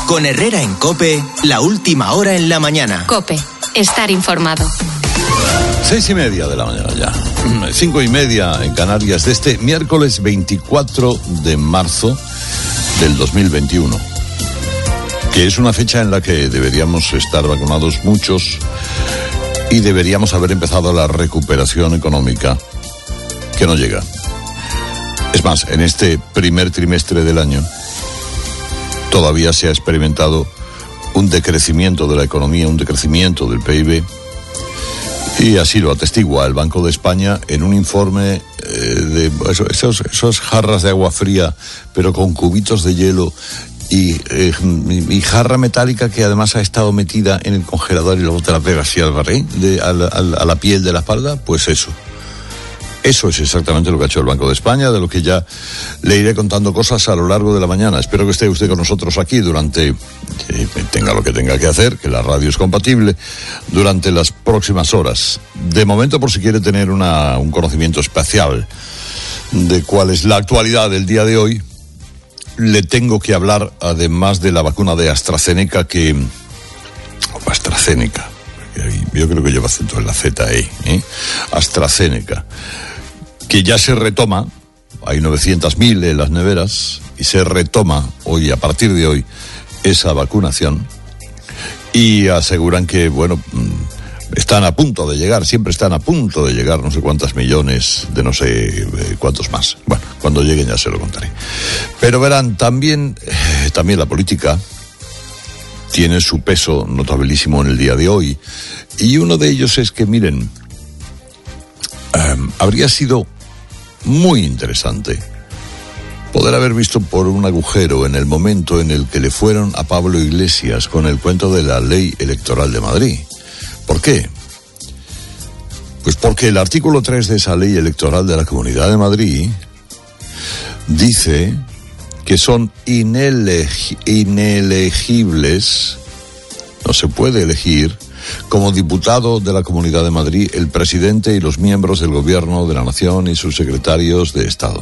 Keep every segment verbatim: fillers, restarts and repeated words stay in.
Con Herrera en COPE, la última hora en la mañana. COPE, estar informado. Seis y media de la mañana ya. Cinco y media en Canarias de este miércoles veinticuatro de marzo del dos mil veintiuno. Que es una fecha en la que deberíamos estar vacunados muchos y deberíamos haber empezado la recuperación económica que no llega. Es más, en este primer trimestre del año todavía se ha experimentado un decrecimiento de la economía, un decrecimiento del P I B, y así lo atestigua el Banco de España en un informe eh, de eso, esos, esos jarras de agua fría, pero con cubitos de hielo y, eh, y jarra metálica que además ha estado metida en el congelador y luego te la pegas así al barril, de, a, la, a la piel de la espalda. Pues eso. Eso es exactamente lo que ha hecho el Banco de España, de lo que ya le iré contando cosas a lo largo de la mañana. Espero que esté usted con nosotros aquí durante, que tenga lo que tenga que hacer, que la radio es compatible, durante las próximas horas. De momento, por si quiere tener una, un conocimiento espacial de cuál es la actualidad del día de hoy, le tengo que hablar, además de la vacuna de AstraZeneca, que... Oh, AstraZeneca. Yo creo que lleva acento en la Z E, ¿eh? AstraZeneca, que ya se retoma, hay novecientos mil en las neveras, y se retoma hoy, a partir de hoy, esa vacunación, y aseguran que, bueno, están a punto de llegar, siempre están a punto de llegar, no sé cuántos millones, de no sé cuántos más. Bueno, cuando lleguen ya se lo contaré. Pero verán, también, eh, también la política tiene su peso notabilísimo en el día de hoy. Y uno de ellos es que, miren, um, habría sido muy interesante poder haber visto por un agujero en el momento en el que le fueron a Pablo Iglesias con el cuento de la ley electoral de Madrid. ¿Por qué? Pues porque el artículo tres de esa ley electoral de la Comunidad de Madrid dice que son inelegi- inelegibles, no se puede elegir como diputado de la Comunidad de Madrid el presidente y los miembros del gobierno de la nación y sus secretarios de Estado.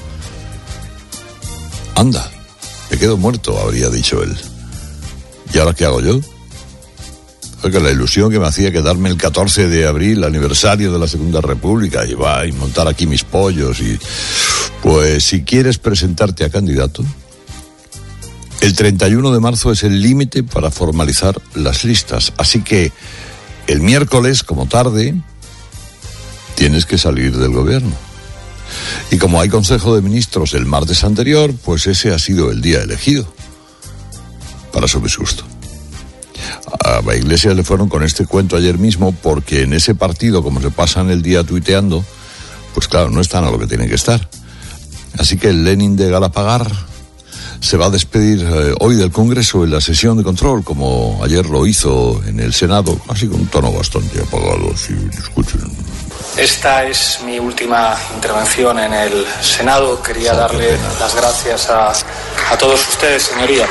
Anda, me quedo muerto, habría dicho él. ¿Y ahora qué hago yo? Porque la ilusión que me hacía quedarme el catorce de abril, aniversario de la Segunda República, y va, y montar aquí mis pollos, y pues si quieres presentarte a candidato, el treinta y uno de marzo es el límite para formalizar las listas. Así que el miércoles, como tarde, tienes que salir del gobierno. Y como hay Consejo de Ministros el martes anterior, pues ese ha sido el día elegido para su disgusto. A la Iglesia le fueron con este cuento ayer mismo porque en ese partido, como se pasan el día tuiteando, pues claro, no están a lo que tienen que estar. Así que el Lenin de Galapagar se va a despedir eh, hoy del Congreso en la sesión de control, como ayer lo hizo en el Senado, así con un tono bastante apagado, si escuchen. Esta es mi última intervención en el Senado. Quería darle las gracias a, a todos ustedes, señoría.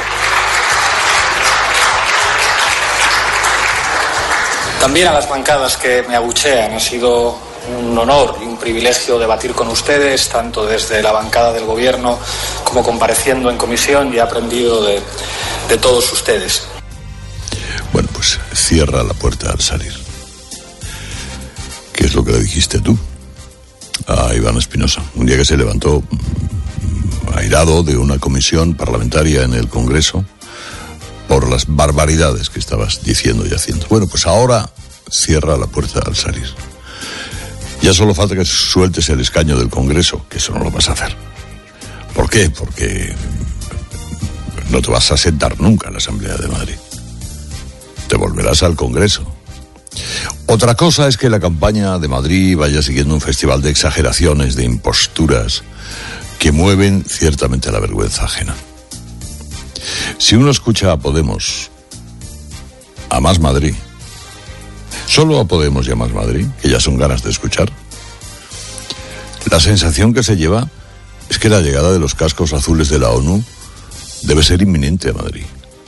También a las bancadas que me abuchean. Ha sido un honor y un privilegio debatir con ustedes, tanto desde la bancada del gobierno como compareciendo en comisión, y he aprendido de, de todos ustedes. Bueno, pues cierra la puerta al salir. ¿Qué es lo que le dijiste tú a Iván Espinosa? Un día que se levantó airado de una comisión parlamentaria en el Congreso por las barbaridades que estabas diciendo y haciendo. Bueno, pues ahora cierra la puerta al salir. Ya solo falta que sueltes el escaño del Congreso, que eso no lo vas a hacer. ¿Por qué? Porque no te vas a sentar nunca en la Asamblea de Madrid. Te volverás al Congreso. Otra cosa es que la campaña de Madrid vaya siguiendo un festival de exageraciones, de imposturas, que mueven ciertamente a la vergüenza ajena. Si uno escucha a Podemos, a Más Madrid, solo a Podemos y a Más Madrid, que ya son ganas de escuchar, la sensación que se lleva es que la llegada de los cascos azules de la ONU debe ser inminente a Madrid.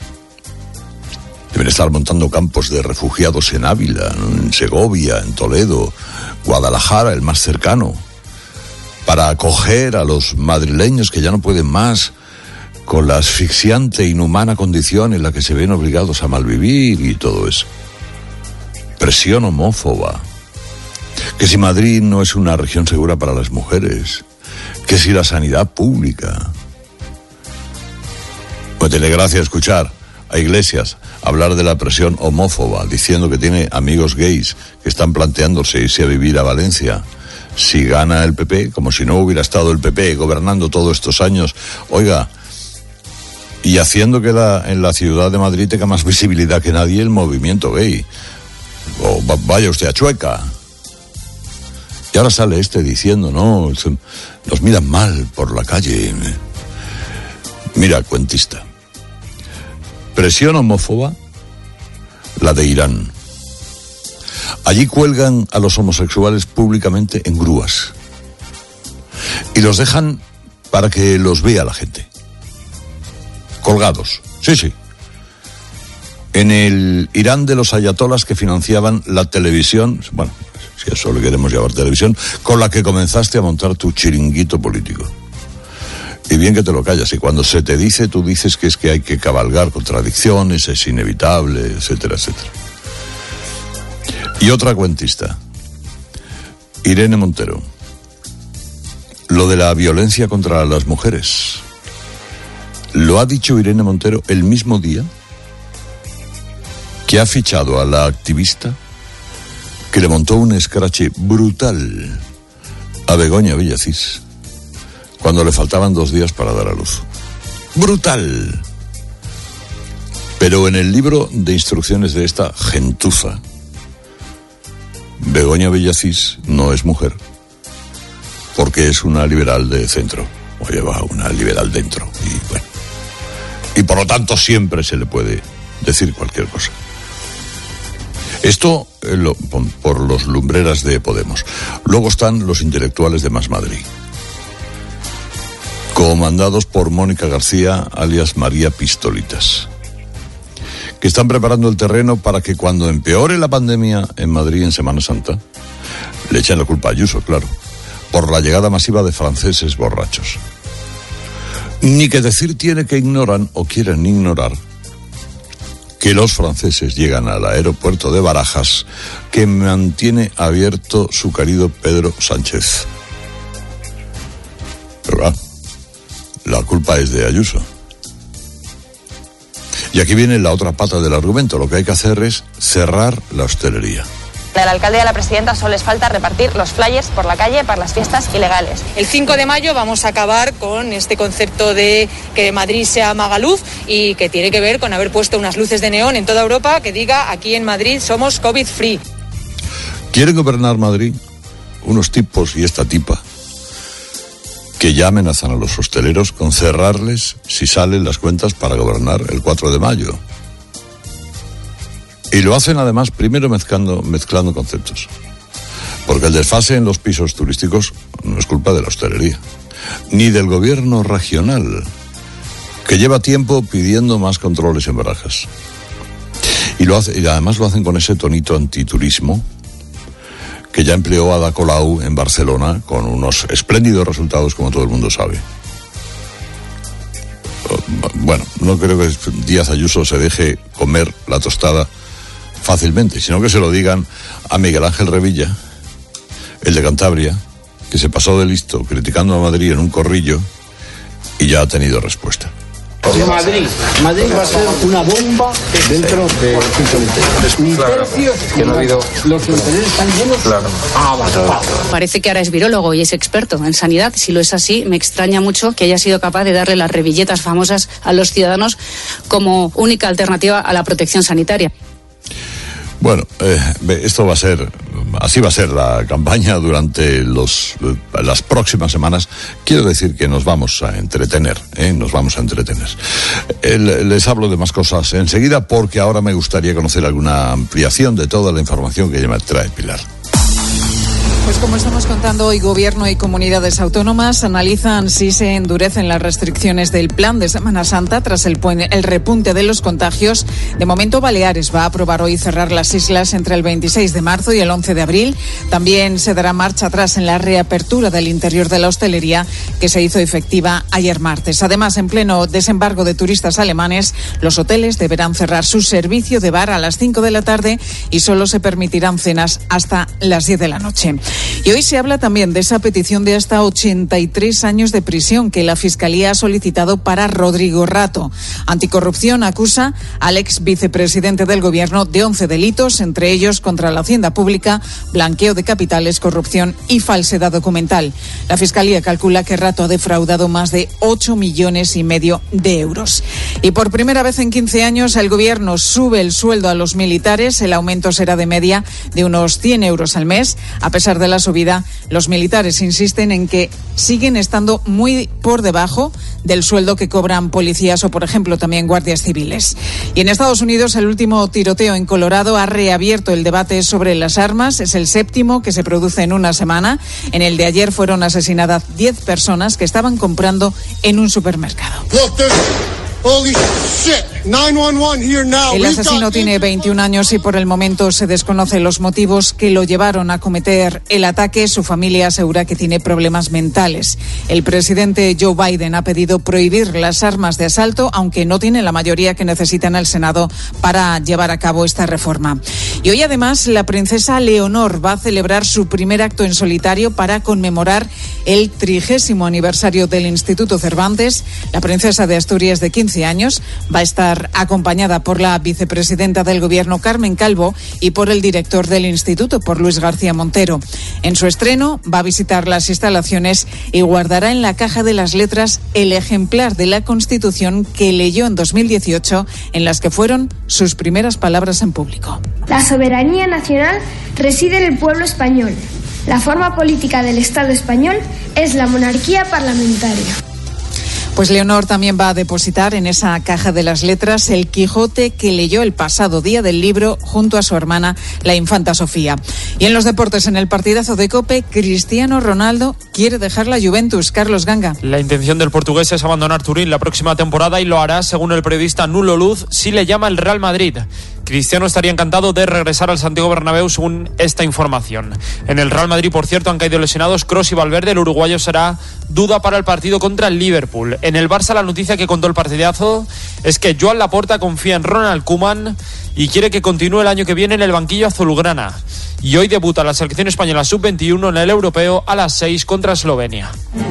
Deben estar montando campos de refugiados en Ávila, en Segovia, en Toledo, Guadalajara, el más cercano, para acoger a los madrileños que ya no pueden más, con la asfixiante e inhumana condición en la que se ven obligados a malvivir y todo eso. Presión homófoba. Que si Madrid no es una región segura para las mujeres. Que si la sanidad pública. Pues tiene gracia escuchar a Iglesias hablar de la presión homófoba, diciendo que tiene amigos gays que están planteándose irse a vivir a Valencia si gana el P P, como si no hubiera estado el P P gobernando todos estos años. Oiga, y haciendo que la, en la ciudad de Madrid tenga más visibilidad que nadie el movimiento gay. O vaya usted a Chueca. Y ahora sale este diciendo, no, nos miran mal por la calle. Mira, cuentista. Presión homófoba, la de Irán. Allí cuelgan a los homosexuales públicamente en grúas. Y los dejan para que los vea la gente. Colgados, sí, sí. En el Irán de los ayatolas que financiaban la televisión, bueno, si eso le queremos llamar televisión, con la que comenzaste a montar tu chiringuito político. Y bien que te lo callas, y cuando se te dice, tú dices que es que hay que cabalgar contradicciones, es inevitable, etcétera, etcétera. Y otra cuentista, Irene Montero. Lo de la violencia contra las mujeres. Lo ha dicho Irene Montero el mismo día que ha fichado a la activista que le montó un escrache brutal a Begoña Villacís cuando le faltaban dos días para dar a luz. ¡Brutal! Pero en el libro de instrucciones de esta gentuza, Begoña Villacís no es mujer, porque es una liberal de centro, o lleva una liberal dentro, y bueno. Y por lo tanto siempre se le puede decir cualquier cosa. Esto eh, lo, por los lumbreras de Podemos. Luego están los intelectuales de Más Madrid, comandados por Mónica García, alias María Pistolitas, que están preparando el terreno para que cuando empeore la pandemia en Madrid en Semana Santa, le echen la culpa a Ayuso, claro, por la llegada masiva de franceses borrachos. Ni que decir tiene que ignoran o quieren ignorar que los franceses llegan al aeropuerto de Barajas que mantiene abierto su querido Pedro Sánchez. Pero ah, la culpa es de Ayuso. Y aquí viene la otra pata del argumento. Lo que hay que hacer es cerrar la hostelería. Al alcalde y a la presidenta solo les falta repartir los flyers por la calle para las fiestas ilegales. El cinco de mayo vamos a acabar con este concepto de que Madrid sea Magaluf y que tiene que ver con haber puesto unas luces de neón en toda Europa que diga aquí en Madrid somos COVID free. ¿Quieren gobernar Madrid? Unos tipos y esta tipa que ya amenazan a los hosteleros con cerrarles si salen las cuentas para gobernar el cuatro de mayo. Y lo hacen además primero mezclando, mezclando conceptos. Porque el desfase en los pisos turísticos no es culpa de la hostelería, ni del gobierno regional, que lleva tiempo pidiendo más controles en Barajas. Y, lo hace, y además lo hacen con ese tonito antiturismo que ya empleó Ada Colau en Barcelona con unos espléndidos resultados, como todo el mundo sabe. Bueno, no creo que Díaz Ayuso se deje comer la tostada fácilmente, sino que se lo digan a Miguel Ángel Revilla, el de Cantabria, que se pasó de listo criticando a Madrid en un corrillo y ya ha tenido respuesta. Madrid, Madrid va a ser una bomba dentro de cinco minutos. Ni tercios, que no ha habido. Los hoteles están llenos. Claro. Ah, vale. Parece que ahora es virólogo y es experto en sanidad. Si lo es así, me extraña mucho que haya sido capaz de darle las revilletas famosas a los ciudadanos como única alternativa a la protección sanitaria. Bueno, eh, esto va a ser, así va a ser la campaña durante los, las próximas semanas. Quiero decir que nos vamos a entretener, ¿eh? Nos vamos a entretener. Eh, les hablo de más cosas enseguida porque ahora me gustaría conocer alguna ampliación de toda la información que ya me trae Pilar. Pues como estamos contando hoy, Gobierno y comunidades autónomas analizan si se endurecen las restricciones del plan de Semana Santa tras el, el repunte de los contagios. De momento, Baleares va a aprobar hoy cerrar las islas entre el veintiséis de marzo y el once de abril. También se dará marcha atrás en la reapertura del interior de la hostelería, que se hizo efectiva ayer martes. Además, en pleno desembarco de turistas alemanes, los hoteles deberán cerrar su servicio de bar a las cinco de la tarde y solo se permitirán cenas hasta las diez de la noche. Y hoy se habla también de esa petición de hasta ochenta y tres años de prisión que la Fiscalía ha solicitado para Rodrigo Rato. Anticorrupción acusa al ex vicepresidente del Gobierno de once delitos, entre ellos contra la Hacienda Pública, blanqueo de capitales, corrupción y falsedad documental. La Fiscalía calcula que Rato ha defraudado más de ocho millones y medio de euros. Y por primera vez en quince años, el Gobierno sube el sueldo a los militares. El aumento será de media de unos cien euros al mes. A pesar de la subida, los militares insisten en que siguen estando muy por debajo del sueldo que cobran policías o, por ejemplo, también guardias civiles. Y en Estados Unidos, el último tiroteo en Colorado ha reabierto el debate sobre las armas. Es el séptimo que se produce en una semana. En el de ayer fueron asesinadas diez personas que estaban comprando en un supermercado. Holy shit. nine one one here now. El asesino tiene veintiún años y por el momento se desconocen los motivos que lo llevaron a cometer el ataque. Su familia asegura que tiene problemas mentales. El presidente Joe Biden ha pedido prohibir las armas de asalto, aunque no tiene la mayoría que necesita en el Senado para llevar a cabo esta reforma. Y hoy además la princesa Leonor va a celebrar su primer acto en solitario para conmemorar el trigésimo aniversario del Instituto Cervantes. La princesa de Asturias, de quince años, va a estar acompañada por la vicepresidenta del Gobierno, Carmen Calvo, y por el director del instituto, por Luis García Montero. En su estreno va a visitar las instalaciones y guardará en la caja de las letras el ejemplar de la Constitución que leyó en dos mil dieciocho, en las que fueron sus primeras palabras en público. La soberanía nacional reside en el pueblo español. La forma política del Estado español es la monarquía parlamentaria. Pues Leonor también va a depositar en esa caja de las letras el Quijote que leyó el pasado día del libro junto a su hermana, la infanta Sofía. Y en los deportes, en el partidazo de COPE, Cristiano Ronaldo quiere dejar la Juventus. Carlos Ganga. La intención del portugués es abandonar Turín la próxima temporada y lo hará, según el periodista Nulo Luz, si le llama el Real Madrid. Cristiano estaría encantado de regresar al Santiago Bernabéu, según esta información. En el Real Madrid, por cierto, han caído lesionados Kroos y Valverde. El uruguayo será duda para el partido contra el Liverpool. En el Barça, la noticia que contó el partidazo es que Joan Laporta confía en Ronald Koeman y quiere que continúe el año que viene en el banquillo azulgrana. Y hoy debuta la selección española sub veintiuno en el europeo a las seis contra Eslovenia.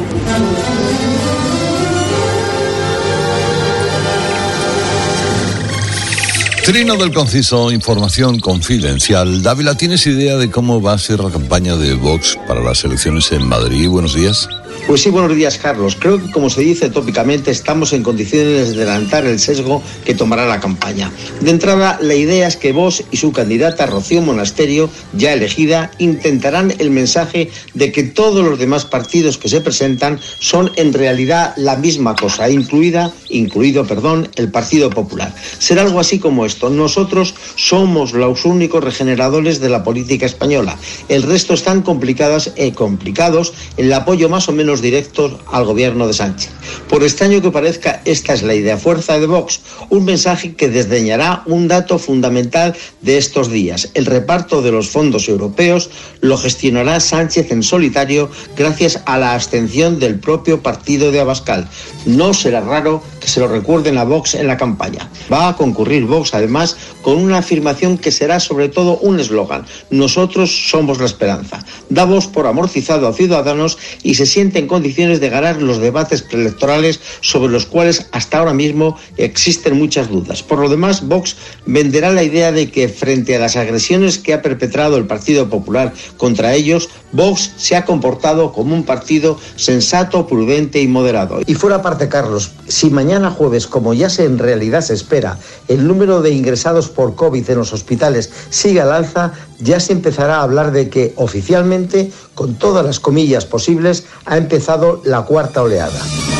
Trino del Conciso, información confidencial. Dávila, ¿tienes idea de cómo va a ser la campaña de Vox para las elecciones en Madrid? Buenos días. Pues sí, buenos días, Carlos. Creo que, como se dice tópicamente, estamos en condiciones de adelantar el sesgo que tomará la campaña. De entrada, la idea es que Vox y su candidata Rocío Monasterio, ya elegida, intentarán el mensaje de que todos los demás partidos que se presentan son en realidad la misma cosa, incluida, incluido, perdón, el Partido Popular. Será algo así como esto: nosotros somos los únicos regeneradores de la política española. El resto están complicadas e complicados en el apoyo más o menos directos al gobierno de Sánchez. Por extraño que parezca, esta es la idea fuerza de Vox, un mensaje que desdeñará un dato fundamental de estos días: el reparto de los fondos europeos lo gestionará Sánchez en solitario gracias a la abstención del propio partido de Abascal. No será raro que se lo recuerden a Vox en la campaña. Va a concurrir Vox, además, con una afirmación que será sobre todo un eslogan: nosotros somos la esperanza. Da Vox por amortizado a Ciudadanos y se siente en condiciones de ganar los debates preelectorales sobre los cuales hasta ahora mismo existen muchas dudas. Por lo demás, Vox venderá la idea de que frente a las agresiones que ha perpetrado el Partido Popular contra ellos, Vox se ha comportado como un partido sensato, prudente y moderado. Y fuera parte, Carlos, si mañana jueves, como ya se en realidad se espera, el número de ingresados por COVID en los hospitales sigue al alza, ya se empezará a hablar de que oficialmente, con todas las comillas posibles, ha empezado la cuarta oleada.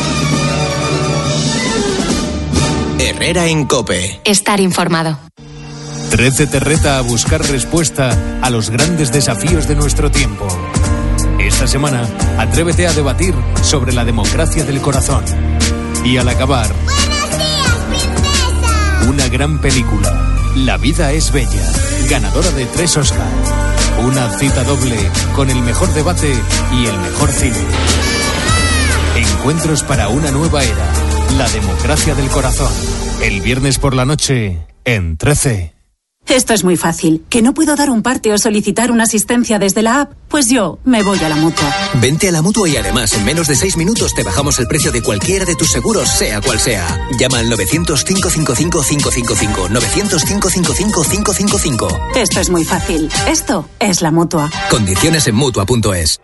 Herrera en COPE. Estar informado. trece te reta a buscar respuesta a los grandes desafíos de nuestro tiempo. Esta semana, atrévete a debatir sobre la democracia del corazón. Y al acabar... ¡Buenos días, princesa! Una gran película, La vida es bella, ganadora de tres Oscar. Una cita doble con el mejor debate y el mejor cine. Encuentros para una nueva era, la democracia del corazón. El viernes por la noche, en trece. Esto es muy fácil. ¿Que no puedo dar un parte o solicitar una asistencia desde la app? Pues yo me voy a la Mutua. Vente a la Mutua y además en menos de seis minutos te bajamos el precio de cualquiera de tus seguros, sea cual sea. Llama al novecientos, cinco cinco cinco, cinco cinco cinco. novecientos, cinco cinco cinco, cinco cinco cinco. Esto es muy fácil. Esto es la Mutua. Condiciones en Mutua punto es.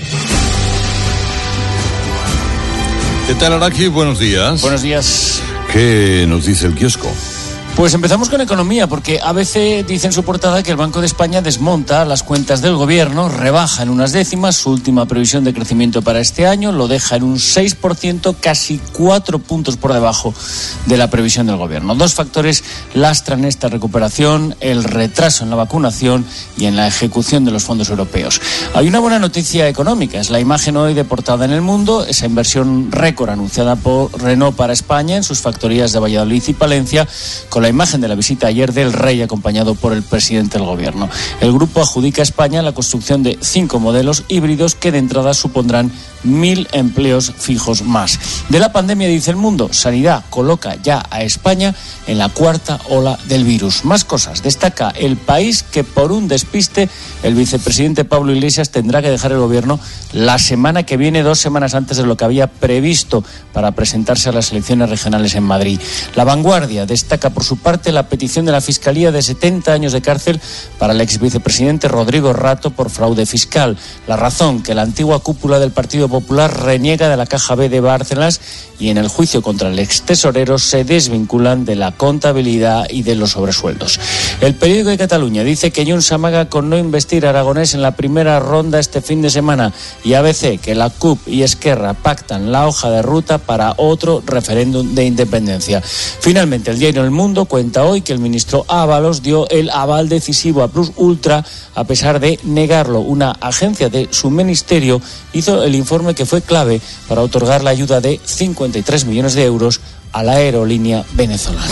¿Qué tal, Araki? Buenos días. Buenos días. ¿Qué nos dice el kiosco? Pues empezamos con economía, porque A B C dice en su portada que el Banco de España desmonta las cuentas del gobierno, rebaja en unas décimas su última previsión de crecimiento para este año, lo deja en un seis por ciento, casi cuatro puntos por debajo de la previsión del gobierno. Dos factores lastran esta recuperación: el retraso en la vacunación y en la ejecución de los fondos europeos. Hay una buena noticia económica, es la imagen hoy de portada en El Mundo, esa inversión récord anunciada por Renault para España en sus factorías de Valladolid y Palencia, con la imagen de la visita ayer del rey acompañado por el presidente del gobierno. El grupo adjudica a España la construcción de cinco modelos híbridos que de entrada supondrán mil empleos fijos más. De la pandemia, dice El Mundo, Sanidad coloca ya a España en la cuarta ola del virus. Más cosas. Destaca El País que por un despiste el vicepresidente Pablo Iglesias tendrá que dejar el gobierno la semana que viene, dos semanas antes de lo que había previsto para presentarse a las elecciones regionales en Madrid. La Vanguardia destaca por su parte la petición de la Fiscalía de setenta años de cárcel para el ex vicepresidente Rodrigo Rato por fraude fiscal. La Razón, que la antigua cúpula del Partido Popular reniega de la Caja B de Bárcenas y en el juicio contra el ex tesorero se desvinculan de la contabilidad y de los sobresueldos. El Periódico de Cataluña dice que Junts amaga con no investir a Aragonés en la primera ronda este fin de semana, y A B C que la C U P y Esquerra pactan la hoja de ruta para otro referéndum de independencia. Finalmente, el diario El Mundo cuenta hoy que el ministro Ábalos dio el aval decisivo a Plus Ultra a pesar de negarlo. Una agencia de su ministerio hizo el informe que fue clave para otorgar la ayuda de cincuenta y tres millones de euros a la aerolínea venezolana.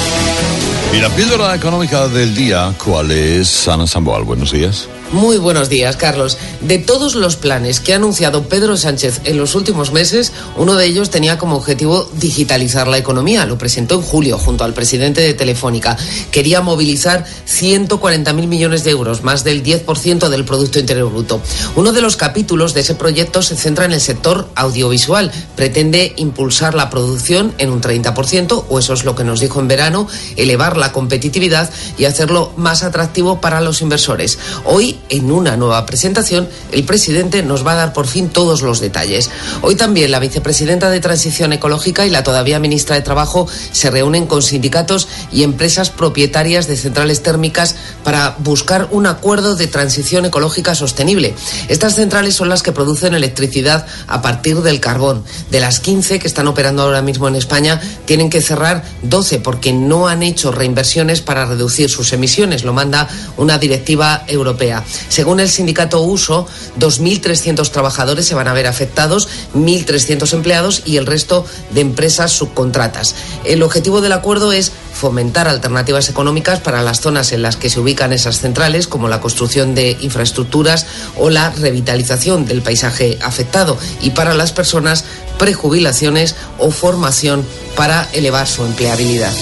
Y la píldora económica del día, ¿cuál es? Ana Samboal, buenos días. Muy buenos días, Carlos. De todos los planes que ha anunciado Pedro Sánchez en los últimos meses, uno de ellos tenía como objetivo digitalizar la economía. Lo presentó en julio junto al presidente de Telefónica. Quería movilizar ciento cuarenta mil millones de euros, más del diez por ciento del Producto Interior Bruto. Uno de los capítulos de ese proyecto se centra en el sector audiovisual. Pretende impulsar la producción en un treinta por ciento, o eso es lo que nos dijo en verano, elevar la competitividad y hacerlo más atractivo para los inversores. Hoy, en una nueva presentación, el presidente nos va a dar por fin todos los detalles. Hoy también la vicepresidenta de Transición Ecológica y la todavía ministra de Trabajo se reúnen con sindicatos y empresas propietarias de centrales térmicas para buscar un acuerdo de transición ecológica sostenible. Estas centrales son las que producen electricidad a partir del carbón. De las quince que están operando ahora mismo en España, tienen que cerrar doce porque no han hecho reinversiones para reducir sus emisiones. Lo manda una directiva europea. Según el sindicato Uso, dos mil trescientos trabajadores se van a ver afectados, mil trescientos empleados y el resto de empresas subcontratas. El objetivo del acuerdo es fomentar alternativas económicas para las zonas en las que se ubican esas centrales, como la construcción de infraestructuras o la revitalización del paisaje afectado, y para las personas, prejubilaciones o formación para elevar su empleabilidad.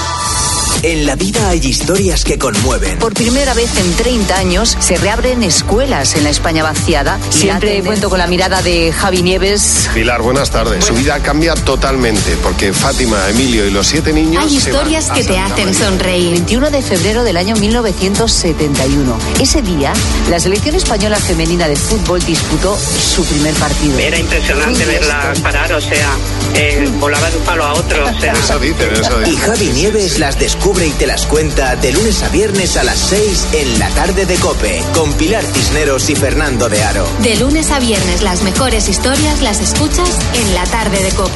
En la vida hay historias que conmueven. Por primera vez en treinta años se reabren escuelas en la España vaciada. Siempre cuento con la mirada de Javi Nieves. Pilar, buenas tardes. Su vida cambia totalmente porque Fátima, Emilio y los siete niños... Hay historias que te hacen sonreír. veintiuno de febrero del año mil novecientos setenta y uno. Ese día, la selección española femenina de fútbol disputó su primer partido. Era impresionante verla parar, o sea, eh, volaba de un palo a otro, o sea... Eso dicen, eso dicen. Y Javi Nieves las descubre y te las cuenta de lunes a viernes a las seis en la tarde de COPE, con Pilar Cisneros y Fernando de Aro. De lunes a viernes las mejores historias las escuchas en la tarde de COPE.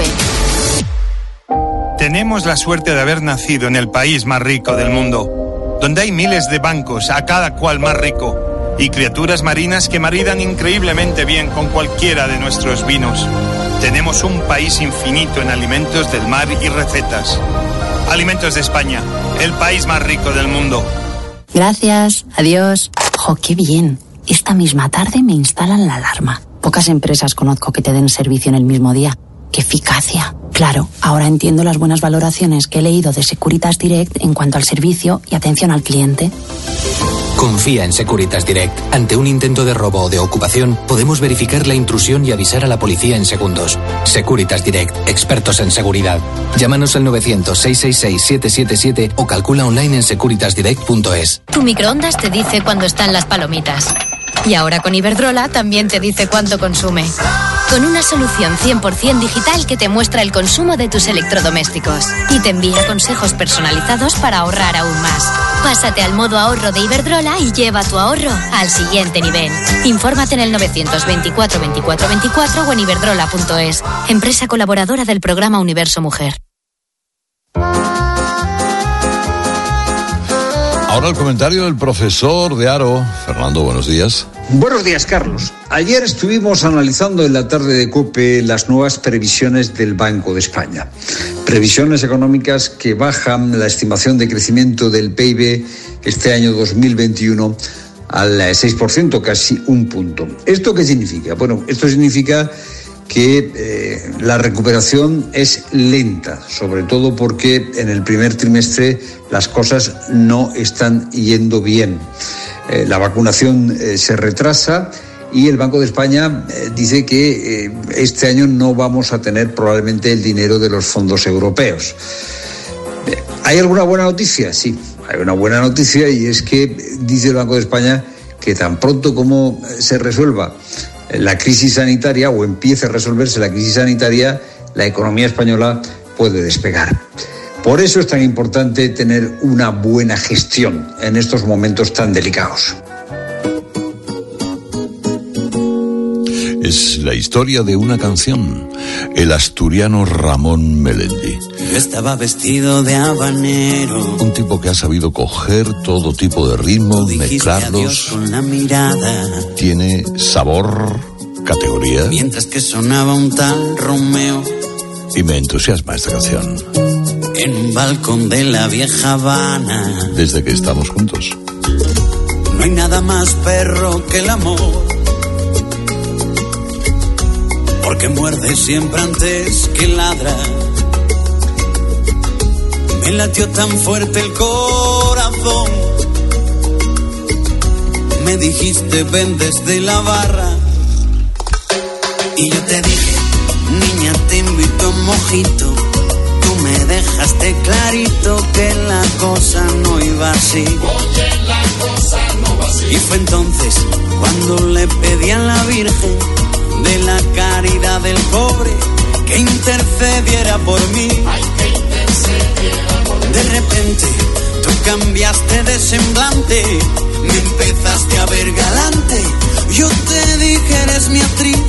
Tenemos la suerte de haber nacido en el país más rico del mundo, donde hay miles de bancos, a cada cual más rico. y criaturas marinas que maridan increíblemente bien con cualquiera de nuestros vinos. Tenemos un país infinito en alimentos del mar y recetas. Alimentos de España, el país más rico del mundo. Gracias, adiós. Jo, qué bien. Esta misma tarde me instalan la alarma. Pocas empresas conozco que te den servicio en el mismo día. ¡Qué eficacia! Claro, ahora entiendo las buenas valoraciones que he leído de Securitas Direct en cuanto al servicio y atención al cliente. Confía en Securitas Direct. Ante un intento de robo o de ocupación, podemos verificar la intrusión y avisar a la policía en segundos. Securitas Direct, expertos en seguridad. Llámanos al novecientos, seiscientos sesenta y seis, siete siete siete o calcula online en securitas direct punto es. Tu microondas te dice cuándo están las palomitas. Y ahora con Iberdrola también te dice cuánto consume. Con una solución cien por ciento digital que te muestra el consumo de tus electrodomésticos y te envía consejos personalizados para ahorrar aún más. Pásate al modo ahorro de Iberdrola y lleva tu ahorro al siguiente nivel. Infórmate en el novecientos veinticuatro veinticuatro veinticuatro o en iberdrola punto es. Empresa colaboradora del programa Universo Mujer. Ahora el comentario del profesor de Aro. Fernando, buenos días. Buenos días, Carlos. Ayer estuvimos analizando en la tarde de COPE las nuevas previsiones del Banco de España. Previsiones económicas que bajan la estimación de crecimiento del P I B este año dos mil veintiuno al seis por ciento, casi un punto. ¿Esto qué significa? Bueno, esto significa que eh, la recuperación es lenta, sobre todo porque en el primer trimestre las cosas no están yendo bien. Eh, la vacunación eh, se retrasa y el Banco de España eh, dice que eh, este año no vamos a tener probablemente el dinero de los fondos europeos. Eh, ¿Hay alguna buena noticia? Sí, hay una buena noticia y es que dice el Banco de España que tan pronto como se resuelva la crisis sanitaria o empiece a resolverse la crisis sanitaria, la economía española puede despegar. Por eso es tan importante tener una buena gestión en estos momentos tan delicados. Es la historia de una canción, el asturiano Ramón Melendi. Yo estaba vestido de habanero. Un tipo que ha sabido coger todo tipo de ritmos, mezclarlos. Con la mirada. Tiene sabor, categoría. Mientras que sonaba un tal Romeo. Y me entusiasma esta canción. En un balcón de la vieja Habana. Desde que estamos juntos. No hay nada más perro que el amor. Porque muerde siempre antes que ladra. Me latió tan fuerte el corazón. Me dijiste ven desde la barra. Y yo te dije, niña te invito a un mojito. Tú me dejaste clarito que la cosa no iba así. Oye, la cosa no va así. Y fue entonces cuando le pedí a la Virgen de la caridad del pobre que intercediera por mí. Ay, que intercediera por mí. De repente tú cambiaste de semblante, me empezaste a ver galante. Yo te dije eres mi actriz.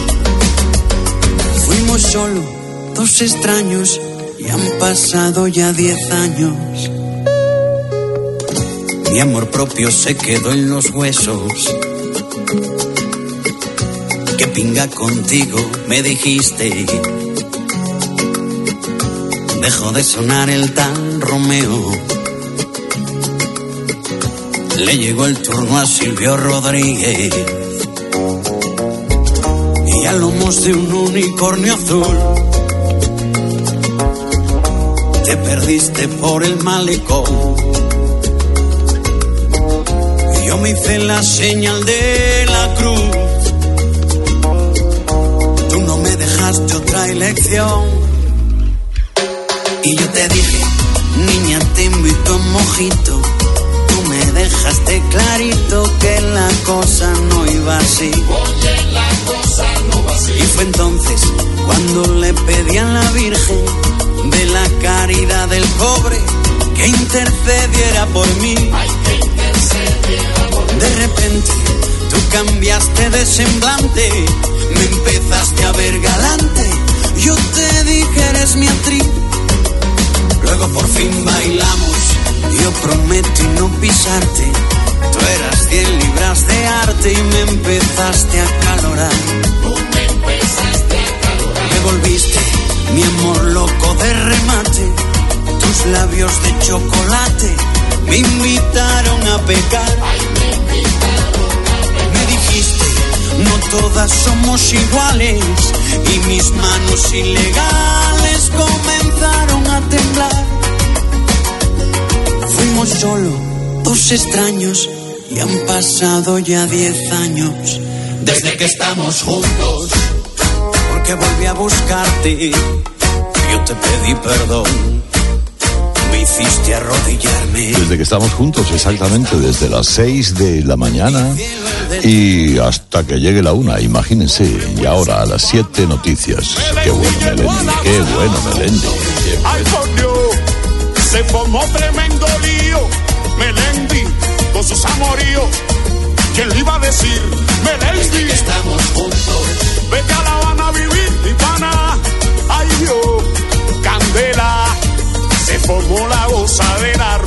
Fuimos solo dos extraños y han pasado ya diez años. Mi amor propio se quedó en los huesos. Que pinga contigo, me dijiste. Dejó de sonar el tal Romeo. Le llegó el turno a Silvio Rodríguez. Y a lomos de un unicornio azul te perdiste por el malecón. Yo me hice la señal de la cruz. Dejaste otra elección. Y yo te dije, niña te invito a un mojito. Tú me dejaste clarito que la cosa no iba así. Oye, la cosa no va así. Y fue entonces cuando le pedí a la Virgen de la caridad del pobre que intercediera por mí. Ay, que intercediera por mí. De repente tú cambiaste de semblante, me empezaste a ver galante. Yo te dije eres mi actriz. Luego por fin bailamos. Yo prometo no pisarte. Tú eras cien libras de arte y me empezaste a calorar. Tú me empezaste a calorar. Me volviste mi amor loco de remate. Tus labios de chocolate me invitaron a pecar. Ay, me invitaron a pecar. Me dijiste, no todas somos iguales. Y mis manos ilegales comenzaron a temblar. Fuimos solo dos extraños y han pasado ya diez años desde que estamos juntos. Porque volví a buscarte, yo te pedí perdón, me hiciste arrodillarme. Desde que estamos juntos, exactamente, desde las seis de la mañana y hasta que llegue la una, imagínense. Y ahora a las siete, noticias. Qué bueno, Melendi, qué bueno, Melendi. Ay, por Dios, se formó tremendo lío. Melendi, con sus amoríos. ¿Quién le iba a decir? Melendi, que estamos juntos. Vete a La Habana a vivir, mi pana. Ay, Dios, candela. Se formó la gozadera